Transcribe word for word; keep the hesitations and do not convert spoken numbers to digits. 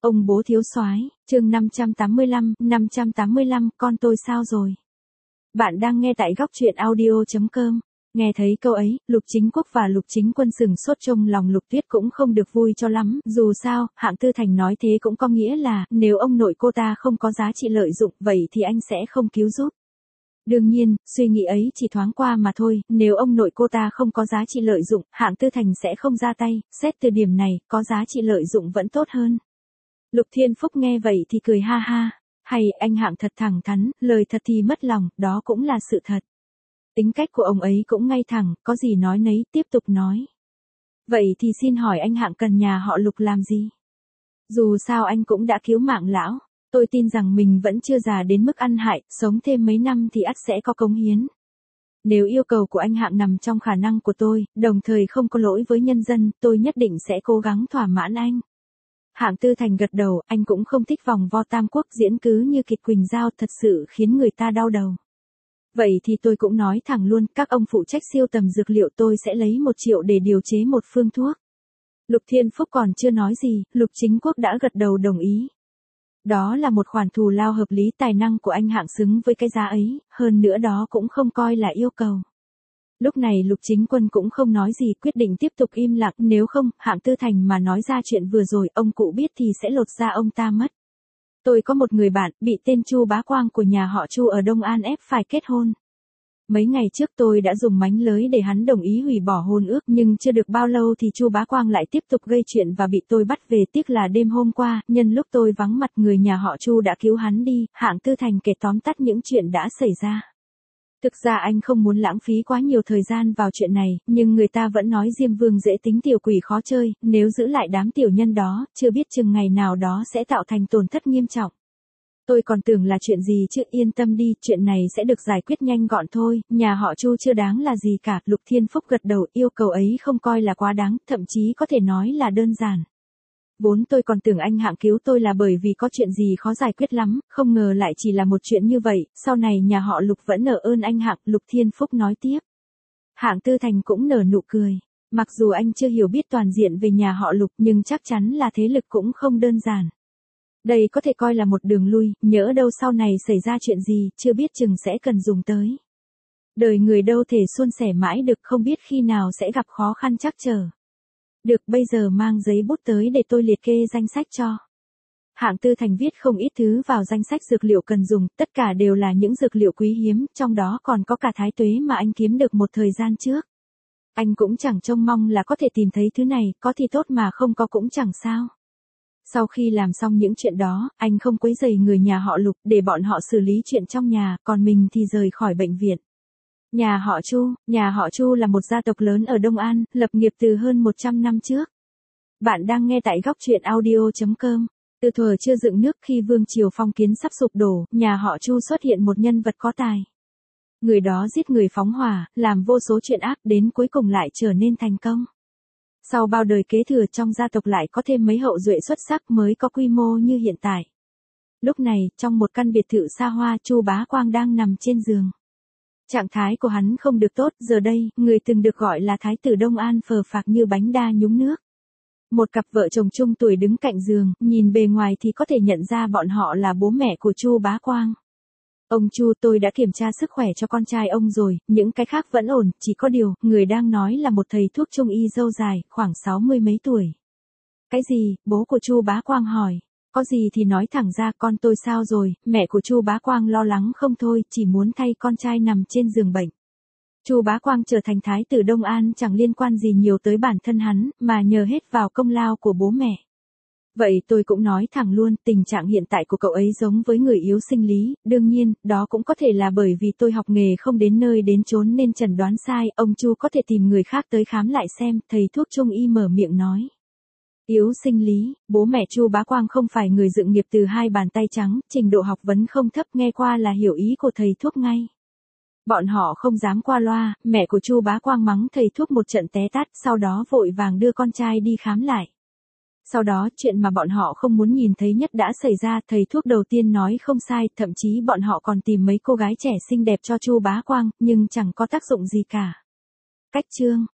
Ông bố thiếu soái, chương năm trăm tám mươi lăm, năm trăm tám mươi lăm, con tôi sao rồi? Bạn đang nghe tại góc truyện audio chấm com. Nghe thấy câu ấy, Lục Chính Quốc và Lục Chính Quân sừng sốt, trong lòng Lục Tuyết cũng không được vui cho lắm, dù sao, Hạng Tư Thành nói thế cũng có nghĩa là, nếu ông nội cô ta không có giá trị lợi dụng, vậy thì anh sẽ không cứu giúp. Đương nhiên, suy nghĩ ấy chỉ thoáng qua mà thôi, nếu ông nội cô ta không có giá trị lợi dụng, Hạng Tư Thành sẽ không ra tay, xét từ điểm này, có giá trị lợi dụng vẫn tốt hơn. Lục Thiên Phúc nghe vậy thì cười ha ha, hay anh Hạng thật thẳng thắn, lời thật thì mất lòng, đó cũng là sự thật. Tính cách của ông ấy cũng ngay thẳng, có gì nói nấy, tiếp tục nói. Vậy thì xin hỏi anh Hạng cần nhà họ Lục làm gì? Dù sao anh cũng đã cứu mạng lão, tôi tin rằng mình vẫn chưa già đến mức ăn hại, sống thêm mấy năm thì ắt sẽ có cống hiến. Nếu yêu cầu của anh Hạng nằm trong khả năng của tôi, đồng thời không có lỗi với nhân dân, tôi nhất định sẽ cố gắng thỏa mãn anh. Hạng Tư Thành gật đầu, anh cũng không thích vòng vo tam quốc diễn cứ như kịch Quỳnh Giao, thật sự khiến người ta đau đầu. Vậy thì tôi cũng nói thẳng luôn, các ông phụ trách siêu tầm dược liệu, tôi sẽ lấy một triệu để điều chế một phương thuốc. Lục Thiên Phúc còn chưa nói gì, Lục Chính Quốc đã gật đầu đồng ý. Đó là một khoản thù lao hợp lý, tài năng của anh Hạng xứng với cái giá ấy, hơn nữa đó cũng không coi là yêu cầu. Lúc này Lục Chính Quân cũng không nói gì, quyết định tiếp tục im lặng, nếu không, Hạng Tư Thành mà nói ra chuyện vừa rồi, ông cụ biết thì sẽ lột da ông ta mất. Tôi có một người bạn, bị tên Chu Bá Quang của nhà họ Chu ở Đông An ép phải kết hôn. Mấy ngày trước tôi đã dùng mánh lới để hắn đồng ý hủy bỏ hôn ước, nhưng chưa được bao lâu thì Chu Bá Quang lại tiếp tục gây chuyện và bị tôi bắt về, tiếc là đêm hôm qua, nhân lúc tôi vắng mặt, người nhà họ Chu đã cứu hắn đi. Hạng Tư Thành kể tóm tắt những chuyện đã xảy ra. Thực ra anh không muốn lãng phí quá nhiều thời gian vào chuyện này, nhưng người ta vẫn nói Diêm Vương dễ tính tiểu quỷ khó chơi, nếu giữ lại đám tiểu nhân đó, chưa biết chừng ngày nào đó sẽ tạo thành tổn thất nghiêm trọng. Tôi còn tưởng là chuyện gì chứ, yên tâm đi, chuyện này sẽ được giải quyết nhanh gọn thôi, nhà họ Chu chưa đáng là gì cả. Lục Thiên Phúc gật đầu, yêu cầu ấy không coi là quá đáng, thậm chí có thể nói là đơn giản. Vốn tôi còn tưởng anh Hạng cứu tôi là bởi vì có chuyện gì khó giải quyết lắm, không ngờ lại chỉ là một chuyện như vậy, sau này nhà họ Lục vẫn nợ ơn anh Hạng. Lục Thiên Phúc nói tiếp. Hạng Tư Thành cũng nở nụ cười, mặc dù anh chưa hiểu biết toàn diện về nhà họ Lục nhưng chắc chắn là thế lực cũng không đơn giản. Đây có thể coi là một đường lui, nhỡ đâu sau này xảy ra chuyện gì, chưa biết chừng sẽ cần dùng tới. Đời người đâu thể suôn sẻ mãi được, không biết khi nào sẽ gặp khó khăn trắc trở. Được, bây giờ mang giấy bút tới để tôi liệt kê danh sách cho. Hạng Tư Thành viết không ít thứ vào danh sách dược liệu cần dùng, tất cả đều là những dược liệu quý hiếm, trong đó còn có cả thái tuế mà anh kiếm được một thời gian trước. Anh cũng chẳng trông mong là có thể tìm thấy thứ này, có thì tốt mà không có cũng chẳng sao. Sau khi làm xong những chuyện đó, anh không quấy rầy người nhà họ Lục, để bọn họ xử lý chuyện trong nhà, còn mình thì rời khỏi bệnh viện. Nhà họ Chu, nhà họ Chu là một gia tộc lớn ở Đông An, lập nghiệp từ hơn một trăm năm trước. Bạn đang nghe tại góc truyện audio chấm com. Từ thuở chưa dựng nước, khi vương triều phong kiến sắp sụp đổ, nhà họ Chu xuất hiện một nhân vật có tài. Người đó giết người phóng hỏa, làm vô số chuyện ác, đến cuối cùng lại trở nên thành công. Sau bao đời kế thừa, trong gia tộc lại có thêm mấy hậu duệ xuất sắc mới có quy mô như hiện tại. Lúc này, trong một căn biệt thự xa hoa, Chu Bá Quang đang nằm trên giường. Trạng thái của hắn không được tốt, giờ đây, người từng được gọi là Thái tử Đông An phờ phạc như bánh đa nhúng nước. Một cặp vợ chồng trung tuổi đứng cạnh giường, nhìn bề ngoài thì có thể nhận ra bọn họ là bố mẹ của Chu Bá Quang. Ông Chu, tôi đã kiểm tra sức khỏe cho con trai ông rồi, những cái khác vẫn ổn, chỉ có điều, người đang nói là một thầy thuốc trung y râu dài, khoảng sáu mươi mấy tuổi. Cái gì? Bố của Chu Bá Quang hỏi. Có gì thì nói thẳng ra, con tôi sao rồi? Mẹ của Chu Bá Quang lo lắng không thôi, chỉ muốn thay con trai nằm trên giường bệnh. Chu Bá Quang trở thành thái tử Đông An chẳng liên quan gì nhiều tới bản thân hắn, mà nhờ hết vào công lao của bố mẹ. Vậy tôi cũng nói thẳng luôn, tình trạng hiện tại của cậu ấy giống với người yếu sinh lý, đương nhiên, đó cũng có thể là bởi vì tôi học nghề không đến nơi đến chốn nên chẩn đoán sai, ông Chu có thể tìm người khác tới khám lại xem, thầy thuốc trung y mở miệng nói. Yếu sinh lý, bố mẹ Chu Bá Quang không phải người dựng nghiệp từ hai bàn tay trắng, trình độ học vấn không thấp, nghe qua là hiểu ý của thầy thuốc ngay. Bọn họ không dám qua loa, mẹ của Chu Bá Quang mắng thầy thuốc một trận té tát, sau đó vội vàng đưa con trai đi khám lại. Sau đó, chuyện mà bọn họ không muốn nhìn thấy nhất đã xảy ra, thầy thuốc đầu tiên nói không sai, thậm chí bọn họ còn tìm mấy cô gái trẻ xinh đẹp cho Chu Bá Quang, nhưng chẳng có tác dụng gì cả. Cách chương,